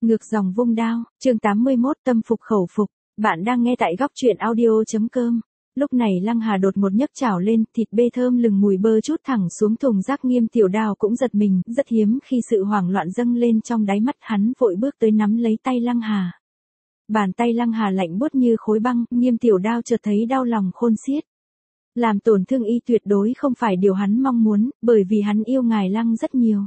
Ngược dòng vung đao, chương 81 tâm phục khẩu phục, bạn đang nghe tại góc truyện audio.com. Lúc này Lăng Hà đột một nhấc chảo lên, thịt bê thơm lừng mùi bơ chút thẳng xuống thùng rác. Nghiêm Tiểu Đao cũng giật mình, rất hiếm khi sự hoảng loạn dâng lên trong đáy mắt hắn, vội bước tới nắm lấy tay Lăng Hà. Bàn tay Lăng Hà lạnh buốt như khối băng, Nghiêm Tiểu Đao chợt thấy đau lòng khôn xiết. Làm tổn thương y tuyệt đối không phải điều hắn mong muốn, bởi vì hắn yêu ngài Lăng rất nhiều.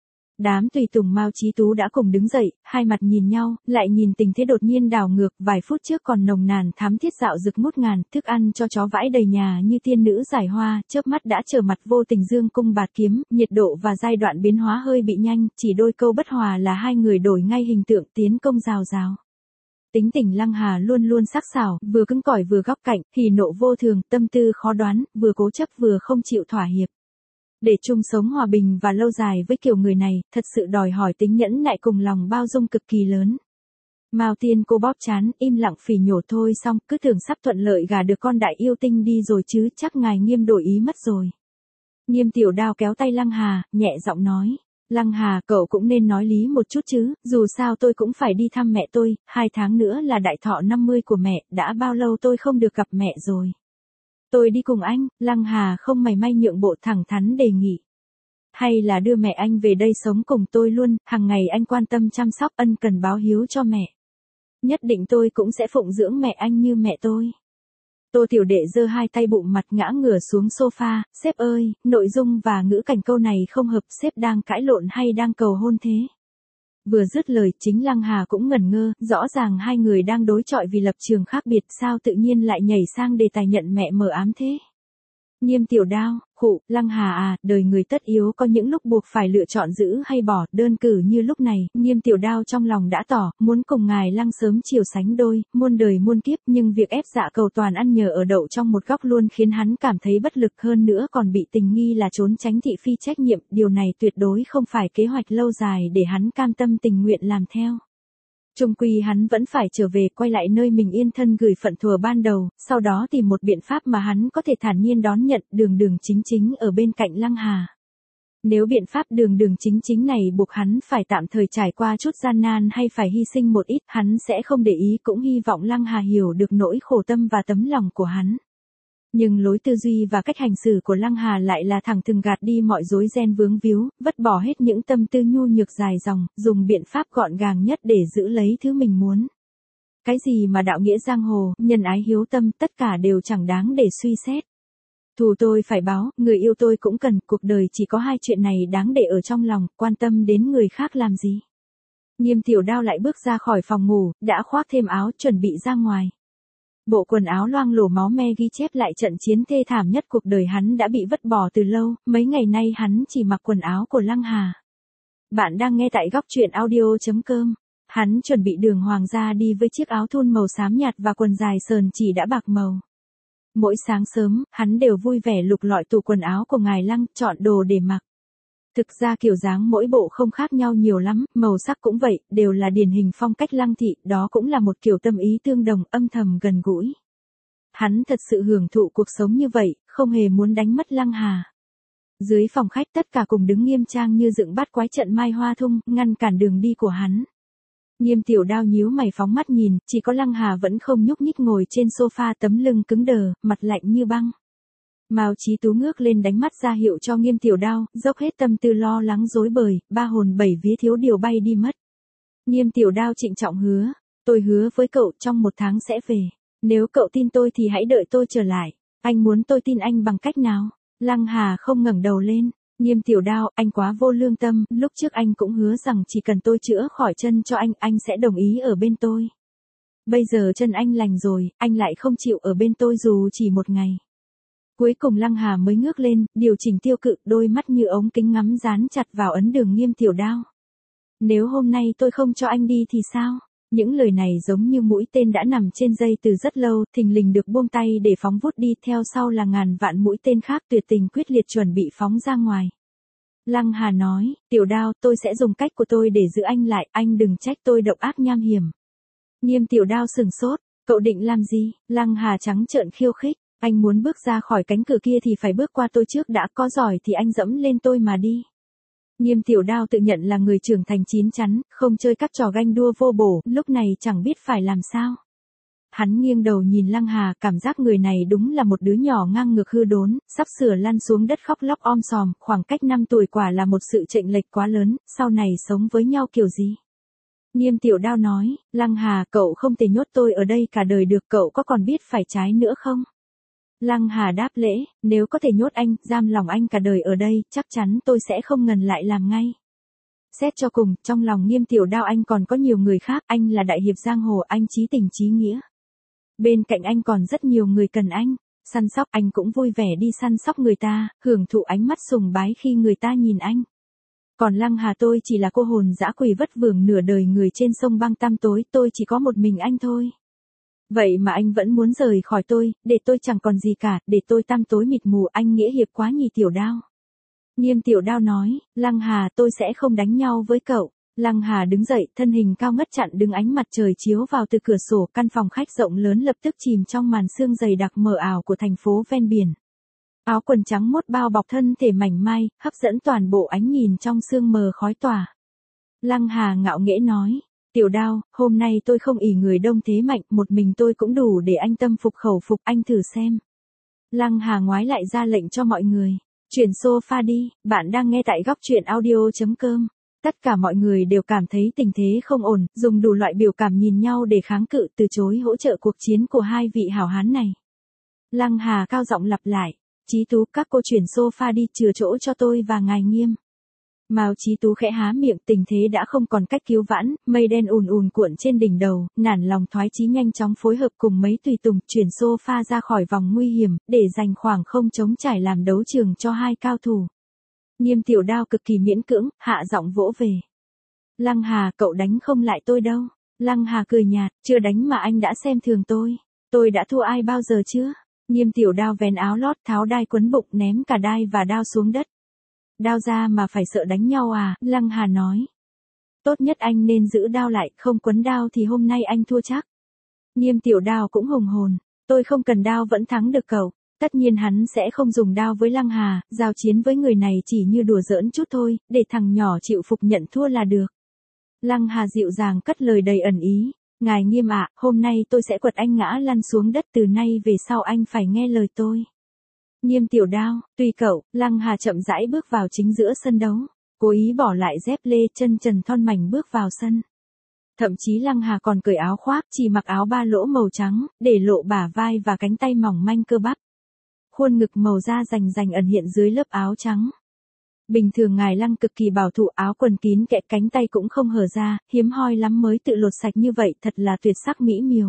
Đám tùy tùng Mao Chí Tú đã cùng đứng dậy, hai mặt nhìn nhau, lại nhìn tình thế đột nhiên đảo ngược, vài phút trước còn nồng nàn thám thiết dạo dực ngút ngàn, thức ăn cho chó vãi đầy nhà như tiên nữ giải hoa, chớp mắt đã trở mặt vô tình dương cung bạt kiếm, nhiệt độ và giai đoạn biến hóa hơi bị nhanh, chỉ đôi câu bất hòa là hai người đổi ngay hình tượng tiến công rào rào. Tính tình Lăng Hà luôn luôn sắc sảo, vừa cứng cỏi vừa góc cạnh, hỉ nộ vô thường, tâm tư khó đoán, vừa cố chấp vừa không chịu thỏa hiệp. Để chung sống hòa bình và lâu dài với kiểu người này, thật sự đòi hỏi tính nhẫn nại cùng lòng bao dung cực kỳ lớn. Mao Tiên cô bóp chán, im lặng phỉ nhổ thôi xong, cứ tưởng sắp thuận lợi gả được con đại yêu tinh đi rồi chứ, chắc ngài Nghiêm đổi ý mất rồi. Nghiêm Tiểu Đao kéo tay Lăng Hà, nhẹ giọng nói. Lăng Hà, cậu cũng nên nói lý một chút chứ, dù sao tôi cũng phải đi thăm mẹ tôi, 2 tháng nữa là đại thọ 50 của mẹ, đã bao lâu tôi không được gặp mẹ rồi. Tôi đi cùng anh, Lăng Hà không mảy may nhượng bộ, thẳng thắn đề nghị. Hay là đưa mẹ anh về đây sống cùng tôi luôn, hàng ngày anh quan tâm chăm sóc, ân cần báo hiếu cho mẹ. Nhất định tôi cũng sẽ phụng dưỡng mẹ anh như mẹ tôi. Tô Tiểu Đệ giơ hai tay bụng mặt ngã ngửa xuống sofa, sếp ơi, nội dung và ngữ cảnh câu này không hợp, sếp đang cãi lộn hay đang cầu hôn thế? Vừa dứt lời, chính Lăng Hà cũng ngẩn ngơ, rõ ràng hai người đang đối chọi vì lập trường khác biệt, sao tự nhiên lại nhảy sang đề tài nhận mẹ mờ ám thế? Nghiêm Tiểu Đao, khụ, Lăng Hà à, đời người tất yếu có những lúc buộc phải lựa chọn giữ hay bỏ, đơn cử như lúc này, Nghiêm Tiểu Đao trong lòng đã tỏ, muốn cùng ngài Lăng sớm chiều sánh đôi, muôn đời muôn kiếp, nhưng việc ép dạ cầu toàn ăn nhờ ở đậu trong một góc luôn khiến hắn cảm thấy bất lực, hơn nữa còn bị tình nghi là trốn tránh thị phi trách nhiệm, điều này tuyệt đối không phải kế hoạch lâu dài để hắn cam tâm tình nguyện làm theo. Chung quy hắn vẫn phải trở về, quay lại nơi mình yên thân gửi phận thuở ban đầu, sau đó tìm một biện pháp mà hắn có thể thản nhiên đón nhận, đường đường chính chính ở bên cạnh Lăng Hà. Nếu biện pháp đường đường chính chính này buộc hắn phải tạm thời trải qua chút gian nan hay phải hy sinh một ít, hắn sẽ không để ý, cũng hy vọng Lăng Hà hiểu được nỗi khổ tâm và tấm lòng của hắn. Nhưng lối tư duy và cách hành xử của Lăng Hà lại là thẳng thừng gạt đi mọi rối ren vướng víu, vứt bỏ hết những tâm tư nhu nhược dài dòng, dùng biện pháp gọn gàng nhất để giữ lấy thứ mình muốn. Cái gì mà đạo nghĩa giang hồ, nhân ái hiếu tâm, tất cả đều chẳng đáng để suy xét. Thù tôi phải báo, người yêu tôi cũng cần, cuộc đời chỉ có hai chuyện này đáng để ở trong lòng, quan tâm đến người khác làm gì. Nghiêm Tiểu Đao lại bước ra khỏi phòng ngủ, đã khoác thêm áo, chuẩn bị ra ngoài. Bộ quần áo loang lổ máu me ghi chép lại trận chiến thê thảm nhất cuộc đời hắn đã bị vứt bỏ từ lâu, mấy ngày nay hắn chỉ mặc quần áo của Lăng Hà. Bạn đang nghe tại góc truyện audio.com. Hắn chuẩn bị đường hoàng gia đi với chiếc áo thun màu xám nhạt và quần dài sờn chỉ đã bạc màu. Mỗi sáng sớm, hắn đều vui vẻ lục lọi tủ quần áo của ngài Lăng, chọn đồ để mặc. Thực ra kiểu dáng mỗi bộ không khác nhau nhiều lắm, màu sắc cũng vậy, đều là điển hình phong cách Lăng thị, đó cũng là một kiểu tâm ý tương đồng, âm thầm gần gũi. Hắn thật sự hưởng thụ cuộc sống như vậy, không hề muốn đánh mất Lăng Hà. Dưới phòng khách tất cả cùng đứng nghiêm trang như dựng bát quái trận Mai Hoa Thung, ngăn cản đường đi của hắn. Nghiêm Tiểu Đao nhíu mày phóng mắt nhìn, chỉ có Lăng Hà vẫn không nhúc nhích ngồi trên sofa, tấm lưng cứng đờ, mặt lạnh như băng. Mao Chí Tú ngước lên đánh mắt ra hiệu cho Nghiêm Tiểu Đao, dốc hết tâm tư lo lắng rối bời, ba hồn bảy vía thiếu điều bay đi mất. Nghiêm Tiểu Đao trịnh trọng hứa, tôi hứa với cậu trong 1 tháng sẽ về. Nếu cậu tin tôi thì hãy đợi tôi trở lại. Anh muốn tôi tin anh bằng cách nào? Lăng Hà không ngẩng đầu lên. Nghiêm Tiểu Đao, anh quá vô lương tâm, lúc trước anh cũng hứa rằng chỉ cần tôi chữa khỏi chân cho anh sẽ đồng ý ở bên tôi. Bây giờ chân anh lành rồi, anh lại không chịu ở bên tôi dù chỉ 1 ngày. Cuối cùng Lăng Hà mới ngước lên, điều chỉnh tiêu cự, đôi mắt như ống kính ngắm dán chặt vào ấn đường Nghiêm Tiểu Đao. Nếu hôm nay tôi không cho anh đi thì sao? Những lời này giống như mũi tên đã nằm trên dây từ rất lâu, thình lình được buông tay để phóng vút đi, theo sau là ngàn vạn mũi tên khác tuyệt tình quyết liệt chuẩn bị phóng ra ngoài. Lăng Hà nói, Tiểu Đao, tôi sẽ dùng cách của tôi để giữ anh lại, anh đừng trách tôi độc ác nham hiểm. Nghiêm Tiểu Đao sừng sốt, cậu định làm gì? Lăng Hà trắng trợn khiêu khích. Anh muốn bước ra khỏi cánh cửa kia thì phải bước qua tôi trước đã, có giỏi thì anh dẫm lên tôi mà đi. Nghiêm Tiểu Đao tự nhận là người trưởng thành chín chắn, không chơi các trò ganh đua vô bổ, lúc này chẳng biết phải làm sao. Hắn nghiêng đầu nhìn Lăng Hà, cảm giác người này đúng là một đứa nhỏ ngang ngược hư đốn, sắp sửa lăn xuống đất khóc lóc om sòm, khoảng cách 5 tuổi quả là một sự chênh lệch quá lớn, sau này sống với nhau kiểu gì. Nghiêm Tiểu Đao nói, Lăng Hà, cậu không thể nhốt tôi ở đây cả đời được, cậu có còn biết phải trái nữa không? Lăng Hà đáp lễ, nếu có thể nhốt anh, giam lòng anh cả đời ở đây, chắc chắn tôi sẽ không ngần lại làm ngay. Xét cho cùng, trong lòng Nghiêm Tiểu Đao anh còn có nhiều người khác, anh là đại hiệp giang hồ, anh chí tình chí nghĩa. Bên cạnh anh còn rất nhiều người cần anh, săn sóc anh cũng vui vẻ đi săn sóc người ta, hưởng thụ ánh mắt sùng bái khi người ta nhìn anh. Còn Lăng Hà tôi chỉ là cô hồn dã quỷ vất vưởng nửa đời người trên sông băng tăm tối, tôi chỉ có một mình anh thôi. Vậy mà anh vẫn muốn rời khỏi tôi, để tôi chẳng còn gì cả, để tôi tăm tối mịt mù, anh nghĩa hiệp quá nhỉ Tiểu Đao. Nghiêm Tiểu Đao nói, Lăng Hà tôi sẽ không đánh nhau với cậu. Lăng Hà đứng dậy, thân hình cao ngất chặn đứng ánh mặt trời chiếu vào từ cửa sổ, căn phòng khách rộng lớn lập tức chìm trong màn sương dày đặc mờ ảo của thành phố ven biển. Áo quần trắng mốt bao bọc thân thể mảnh mai, hấp dẫn toàn bộ ánh nhìn trong sương mờ khói tỏa. Lăng Hà ngạo nghễ nói, Tiểu Đao, hôm nay tôi không ỷ người đông thế mạnh, một mình tôi cũng đủ để anh tâm phục khẩu phục, anh thử xem. Lăng Hà ngoái lại ra lệnh cho mọi người, chuyển sofa đi, bạn đang nghe tại góc truyện audio.com. Tất cả mọi người đều cảm thấy tình thế không ổn, dùng đủ loại biểu cảm nhìn nhau để kháng cự từ chối hỗ trợ cuộc chiến của hai vị hảo hán này. Lăng Hà cao giọng lặp lại, Chí Tú các cô chuyển sofa đi, chừa chỗ cho tôi và ngài Nghiêm. Mao Chí Tú khẽ há miệng, tình thế đã không còn cách cứu vãn, mây đen ùn ùn cuộn trên đỉnh đầu, nản lòng thoái chí nhanh chóng phối hợp cùng mấy tùy tùng chuyển sofa ra khỏi vòng nguy hiểm, để dành khoảng không trống trải làm đấu trường cho hai cao thủ. Nghiêm Tiểu Đao cực kỳ miễn cưỡng, hạ giọng vỗ về. Lăng Hà, cậu đánh không lại tôi đâu. Lăng Hà cười nhạt, chưa đánh mà anh đã xem thường tôi. Tôi đã thua ai bao giờ chưa? Nghiêm Tiểu Đao vén áo lót, tháo đai quấn bụng, ném cả đai và đao xuống đất. Đao ra mà phải sợ đánh nhau à? Lăng Hà nói. Tốt nhất anh nên giữ đao lại, không quấn đao thì hôm nay anh thua chắc. Nghiêm Tiểu Đao cũng hùng hồn. Tôi không cần đao vẫn thắng được cậu. Tất nhiên hắn sẽ không dùng đao với Lăng Hà, giao chiến với người này chỉ như đùa giỡn chút thôi, để thằng nhỏ chịu phục nhận thua là được. Lăng Hà dịu dàng cất lời đầy ẩn ý, ngài Nghiêm ạ, hôm nay tôi sẽ quật anh ngã lăn xuống đất, từ nay về sau anh phải nghe lời tôi. Nghiêm Tiểu Đao, tùy cậu. Lăng Hà chậm rãi bước vào chính giữa sân đấu, cố ý bỏ lại dép lê, chân trần thon mảnh bước vào sân. Thậm chí Lăng Hà còn cởi áo khoác, chỉ mặc áo ba lỗ màu trắng, để lộ bả vai và cánh tay mỏng manh cơ bắp. Khuôn ngực màu da rành rành ẩn hiện dưới lớp áo trắng. Bình thường ngài Lăng cực kỳ bảo thủ, áo quần kín kẽ, cánh tay cũng không hở ra, hiếm hoi lắm mới tự lột sạch như vậy, thật là tuyệt sắc mỹ miều.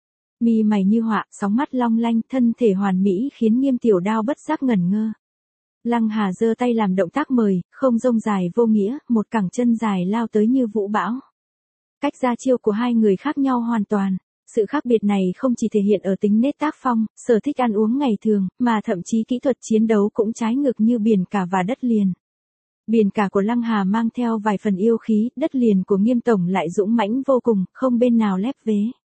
Mi mày như họa, sóng mắt long lanh, thân thể hoàn mỹ khiến Nghiêm Tiểu Đao bất giác ngẩn ngơ. Lăng Hà giơ tay làm động tác mời, không rông dài vô nghĩa, một cẳng chân dài lao tới như vũ bão. Cách ra chiêu của hai người khác nhau hoàn toàn. Sự khác biệt này không chỉ thể hiện ở tính nết tác phong, sở thích ăn uống ngày thường, mà thậm chí kỹ thuật chiến đấu cũng trái ngược như biển cả và đất liền. Biển cả của Lăng Hà mang theo vài phần yêu khí, đất liền của Nghiêm Tổng lại dũng mãnh vô cùng, không bên nào lép vế.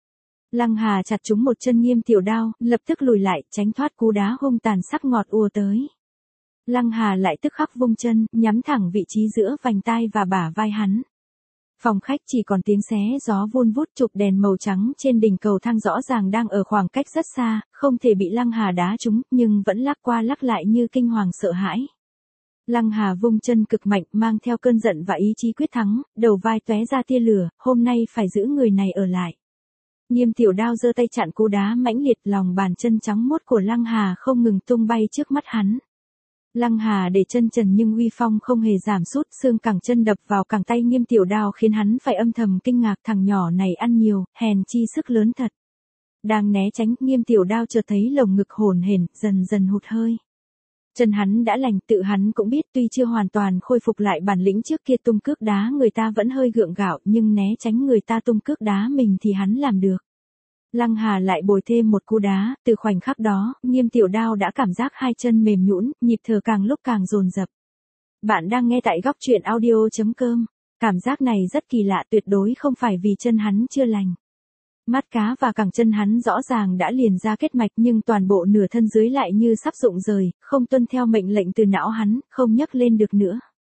Lăng Hà chặt trúng một chân Nghiêm Tiểu Đao, lập tức lùi lại, tránh thoát cú đá hung tàn sắc ngọt ùa tới. Lăng Hà lại tức khắc vung chân, nhắm thẳng vị trí giữa vành tai và bả vai hắn. Phòng khách chỉ còn tiếng xé gió vun vút, chụp đèn màu trắng trên đỉnh cầu thang rõ ràng đang ở khoảng cách rất xa, không thể bị Lăng Hà đá trúng, nhưng vẫn lắc qua lắc lại như kinh hoàng sợ hãi. Lăng Hà vung chân cực mạnh, mang theo cơn giận và ý chí quyết thắng, đầu vai tóe ra tia lửa, hôm nay phải giữ người này ở lại. Nghiêm Tiểu Đao giơ tay chặn cú đá mãnh liệt, lòng bàn chân trắng muốt của Lăng Hà không ngừng tung bay trước mắt hắn. Lăng Hà để chân trần nhưng uy phong không hề giảm sút, xương cẳng chân đập vào cẳng tay Nghiêm Tiểu Đao khiến hắn phải âm thầm kinh ngạc, thằng nhỏ này ăn nhiều, hèn chi sức lớn thật. Đang né tránh, Nghiêm Tiểu Đao chợt thấy lồng ngực hổn hển, dần dần hụt hơi. Chân hắn đã lành, tự hắn cũng biết tuy chưa hoàn toàn khôi phục lại bản lĩnh trước kia tung cước đá người ta vẫn hơi gượng gạo, nhưng né tránh người ta tung cước đá mình thì hắn làm được. Lăng Hà lại bồi thêm một cú đá, từ khoảnh khắc đó, Nghiêm Tiểu Đao đã cảm giác hai chân mềm nhũn, nhịp thở càng lúc càng dồn dập. Bạn đang nghe tại góc truyện audio.com. Cảm giác này rất kỳ lạ, tuyệt đối không phải vì chân hắn chưa lành. Mắt cá và cẳng chân hắn rõ ràng đã liền ra kết mạch, nhưng toàn bộ nửa thân dưới lại như sắp rụng rời, không tuân theo mệnh lệnh từ não hắn, không nhấc lên được nữa.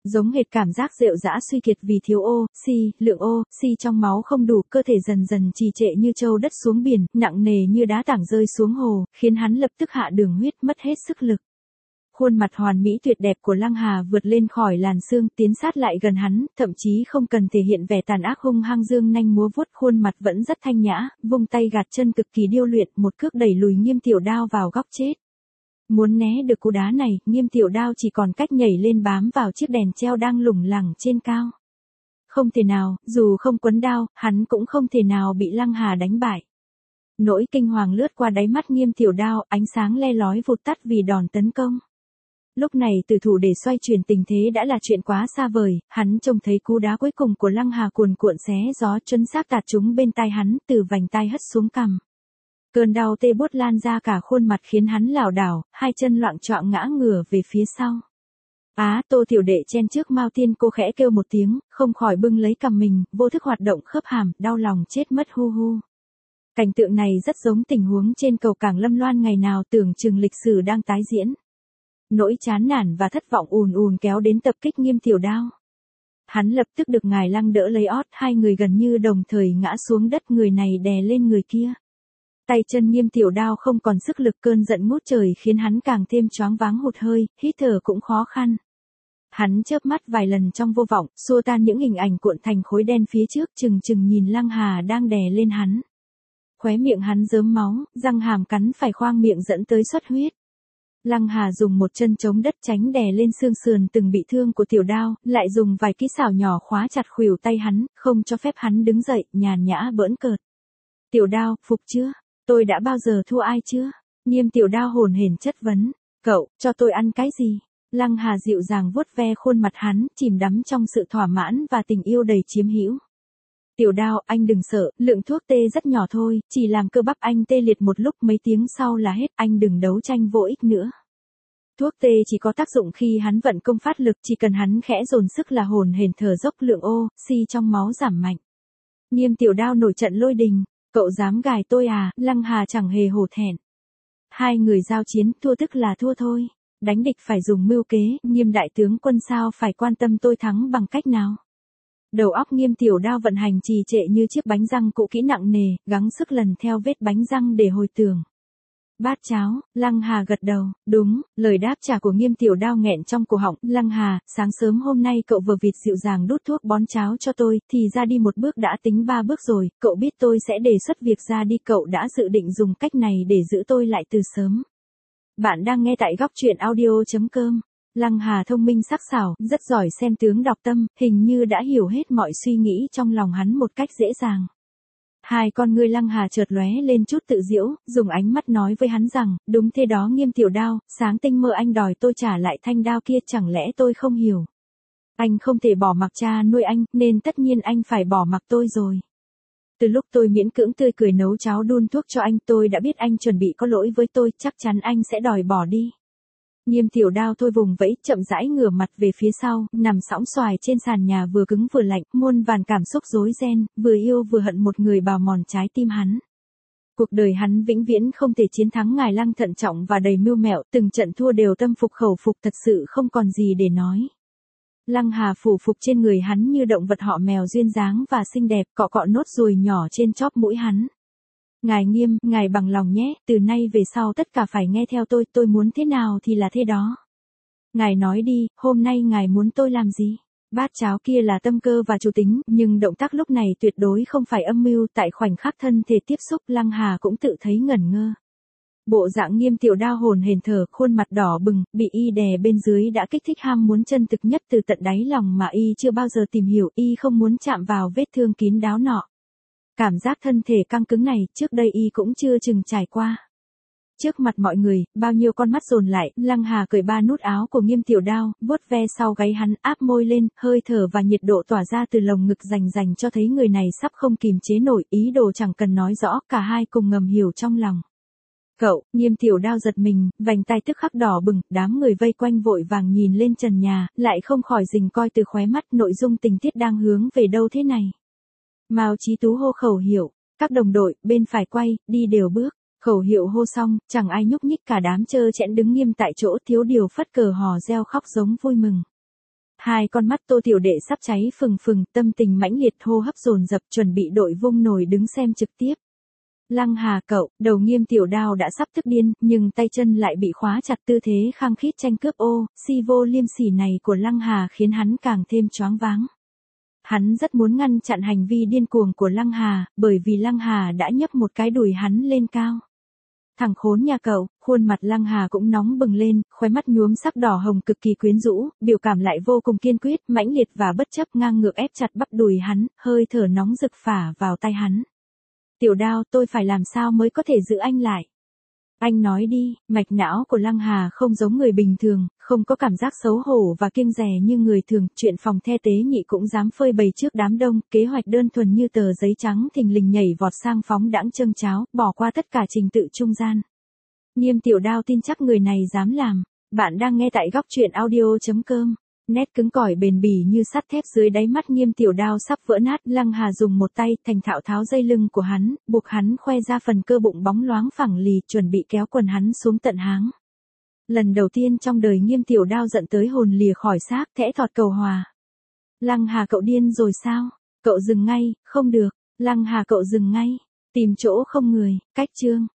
Giống hệt cảm giác rệu rã suy kiệt vì thiếu oxy, lượng oxy trong máu không đủ, cơ thể dần dần trì trệ như trâu đất xuống biển, nặng nề như đá tảng rơi xuống hồ, khiến hắn lập tức hạ đường huyết, mất hết sức lực. Khuôn mặt hoàn mỹ tuyệt đẹp của Lăng Hà vượt lên khỏi làn sương, tiến sát lại gần hắn, thậm chí không cần thể hiện vẻ tàn ác hung hăng, dương nanh múa vuốt, khuôn mặt vẫn rất thanh nhã, vung tay gạt chân cực kỳ điêu luyện, một cước đẩy lùi Nghiêm Tiểu Đao vào góc chết. Muốn né được cú đá này, Nghiêm Tiểu Đao chỉ còn cách nhảy lên bám vào chiếc đèn treo đang lủng lẳng trên cao. Không thể nào, dù không quấn đao, hắn cũng không thể nào bị Lăng Hà đánh bại. Nỗi kinh hoàng lướt qua đáy mắt Nghiêm Tiểu Đao, ánh sáng le lói vụt tắt vì đòn tấn công. Lúc này tử thủ để xoay chuyển tình thế đã là chuyện quá xa vời, hắn trông thấy cú đá cuối cùng của Lăng Hà cuồn cuộn xé gió, chân xác tạt trúng bên tai hắn, từ vành tai hất xuống cằm. Cơn đau tê buốt lan ra cả khuôn mặt khiến hắn lảo đảo, hai chân loạng choạng ngã ngửa về phía sau. Tô tiểu đệ chen trước Mao Tiên, cô khẽ kêu một tiếng, không khỏi bưng lấy cằm mình, vô thức hoạt động khớp hàm, đau lòng chết mất hu hu. Cảnh tượng này rất giống tình huống trên cầu cảng Lâm Loan ngày nào, tưởng chừng lịch sử đang tái diễn. Nỗi chán nản và thất vọng ùn ùn kéo đến tập kích Nghiêm Tiểu Đao. Hắn lập tức được Ngài Lăng đỡ lấy ót, hai người gần như đồng thời ngã xuống đất, người này đè lên người kia. Tay chân Nghiêm Tiểu Đao không còn sức lực, cơn giận ngút trời khiến hắn càng thêm choáng váng hụt hơi, hít thở cũng khó khăn. Hắn chớp mắt vài lần trong vô vọng, xua tan những hình ảnh cuộn thành khối đen phía trước, chừng chừng nhìn Lăng Hà đang đè lên hắn. Khóe miệng hắn rớm máu, răng hàm cắn phải khoang miệng dẫn tới xuất huyết. Lăng Hà dùng một chân chống đất tránh đè lên xương sườn từng bị thương của Tiểu Đao, lại dùng vài kỹ xảo nhỏ khóa chặt khuỷu tay hắn, không cho phép hắn đứng dậy, nhàn nhã bỡn cợt. Tiểu Đao, phục chưa? Tôi đã bao giờ thua ai chưa? Nghiêm Tiểu Đao hồn hển chất vấn. Cậu, cho tôi ăn cái gì? Lăng Hà dịu dàng vuốt ve khuôn mặt hắn, chìm đắm trong sự thỏa mãn và tình yêu đầy chiếm hữu. Tiểu Đao, anh đừng sợ, lượng thuốc tê rất nhỏ thôi, chỉ làm cơ bắp anh tê liệt một lúc, mấy tiếng sau là hết, anh đừng đấu tranh vô ích nữa. Thuốc tê chỉ có tác dụng khi hắn vận công phát lực, chỉ cần hắn khẽ dồn sức là hồn hển thở dốc, lượng oxy trong máu giảm mạnh. Nghiêm Tiểu Đao nổi trận lôi đình, cậu dám gài tôi à? Lăng Hà chẳng hề hổ thẹn. Hai người giao chiến, thua tức là thua thôi. Đánh địch phải dùng mưu kế, Nghiêm đại tướng quân sao phải quan tâm tôi thắng bằng cách nào. Đầu óc Nghiêm Tiểu Đao vận hành trì trệ như chiếc bánh răng cũ kỹ nặng nề, gắng sức lần theo vết bánh răng để hồi tưởng. Bát cháo, Lăng Hà gật đầu, đúng, lời đáp trả của Nghiêm Tiểu Đao nghẹn trong cổ họng. Lăng Hà, sáng sớm hôm nay cậu vừa vịt dịu dàng đút thuốc bón cháo cho tôi, thì ra đi một bước đã tính ba bước rồi, cậu biết tôi sẽ đề xuất việc ra đi, cậu đã dự định dùng cách này để giữ tôi lại từ sớm. Bạn đang nghe tại góc truyện audio.com. Lăng Hà thông minh sắc sảo, rất giỏi xem tướng đọc tâm, hình như đã hiểu hết mọi suy nghĩ trong lòng hắn một cách dễ dàng. Hai con ngươi Lăng Hà chợt lóe lên chút tự giễu, dùng ánh mắt nói với hắn rằng, đúng thế đó Nghiêm Tiểu Đao, sáng tinh mơ anh đòi tôi trả lại thanh đao kia, chẳng lẽ tôi không hiểu. Anh không thể bỏ mặc cha nuôi anh, nên tất nhiên anh phải bỏ mặc tôi rồi. Từ lúc tôi miễn cưỡng tươi cười nấu cháo đun thuốc cho anh, tôi đã biết anh chuẩn bị có lỗi với tôi, chắc chắn anh sẽ đòi bỏ đi. Nghiêm Tiểu Đao thôi vùng vẫy, chậm rãi ngửa mặt về phía sau, nằm sõng xoài trên sàn nhà, vừa cứng vừa lạnh, muôn vàn cảm xúc rối ren, vừa yêu vừa hận một người bào mòn trái tim hắn. Cuộc đời hắn vĩnh viễn không thể chiến thắng Ngài Lăng thận trọng và đầy mưu mẹo, từng trận thua đều tâm phục khẩu phục, thật sự không còn gì để nói. Lăng Hà phủ phục trên người hắn như động vật họ mèo duyên dáng và xinh đẹp, cọ cọ nốt ruồi nhỏ trên chóp mũi hắn. Ngài Nghiêm, ngài bằng lòng nhé, từ nay về sau tất cả phải nghe theo tôi muốn thế nào thì là thế đó. Ngài nói đi, hôm nay ngài muốn tôi làm gì? Bát cháo kia là tâm cơ và chủ tính, nhưng động tác lúc này tuyệt đối không phải âm mưu, tại khoảnh khắc thân thể tiếp xúc, Lăng Hà cũng tự thấy ngẩn ngơ. Bộ dạng Nghiêm Tiểu Đao hồn hển thở, khuôn mặt đỏ bừng, bị y đè bên dưới đã kích thích ham muốn chân thực nhất từ tận đáy lòng mà y chưa bao giờ tìm hiểu, y không muốn chạm vào vết thương kín đáo nọ. Cảm giác thân thể căng cứng này, trước đây y cũng chưa chừng trải qua. Trước mặt mọi người, bao nhiêu con mắt dồn lại, Lăng Hà cởi ba nút áo của Nghiêm Tiểu Đao, vuốt ve sau gáy hắn, áp môi lên, hơi thở và nhiệt độ tỏa ra từ lồng ngực rành cho thấy người này sắp không kìm chế nổi, ý đồ chẳng cần nói rõ, cả hai cùng ngầm hiểu trong lòng. Cậu, Nghiêm Tiểu Đao giật mình, vành tai tức khắc đỏ bừng, đám người vây quanh vội vàng nhìn lên trần nhà, lại không khỏi rình coi từ khóe mắt, nội dung tình tiết đang hướng về đâu thế này. Mao Chí Tú hô khẩu hiệu, các đồng đội, bên phải quay, đi đều bước. Khẩu hiệu hô xong, chẳng ai nhúc nhích, cả đám trơ trẽn đứng nghiêm tại chỗ, thiếu điều phất cờ hò reo khóc giống vui mừng. Hai con mắt Tô tiểu đệ sắp cháy phừng phừng, tâm tình mãnh liệt, hô hấp dồn dập, chuẩn bị đội vung nồi đứng xem trực tiếp. Lăng Hà cậu, đầu Nghiêm Tiểu Đao đã sắp tức điên, nhưng tay chân lại bị khóa chặt, tư thế khăng khít tranh cướp si vô liêm sỉ này của Lăng Hà khiến hắn càng thêm choáng váng. Hắn rất muốn ngăn chặn hành vi điên cuồng của Lăng Hà, bởi vì Lăng Hà đã nhấc một cái đùi hắn lên cao. Thằng khốn nhà cậu, khuôn mặt Lăng Hà cũng nóng bừng lên, khóe mắt nhuốm sắc đỏ hồng cực kỳ quyến rũ, biểu cảm lại vô cùng kiên quyết, mãnh liệt và bất chấp, ngang ngược ép chặt bắp đùi hắn, hơi thở nóng rực phả vào tay hắn. Tiểu Đao, tôi phải làm sao mới có thể giữ anh lại? Anh nói đi. Mạch não của Lăng Hà không giống người bình thường, không có cảm giác xấu hổ và kiêng dè như người thường, chuyện phòng the tế nhị cũng dám phơi bày trước đám đông, kế hoạch đơn thuần như tờ giấy trắng thình lình nhảy vọt sang phóng đãng châng cháo, bỏ qua tất cả trình tự trung gian. Nghiêm Tiểu Đao tin chắc người này dám làm. Bạn đang nghe tại góc truyện audio.com. Nét cứng cỏi bền bỉ như sắt thép dưới đáy mắt Nghiêm Tiểu Đao sắp vỡ nát, Lăng Hà dùng một tay thành thạo tháo dây lưng của hắn, buộc hắn khoe ra phần cơ bụng bóng loáng phẳng lì, chuẩn bị kéo quần hắn xuống tận háng. Lần đầu tiên trong đời Nghiêm Tiểu Đao giận tới hồn lìa khỏi xác, thẽ thọt cầu hòa. Lăng Hà cậu điên rồi sao? Cậu dừng ngay, không được. Lăng Hà cậu dừng ngay. Tìm chỗ không người, cách chương.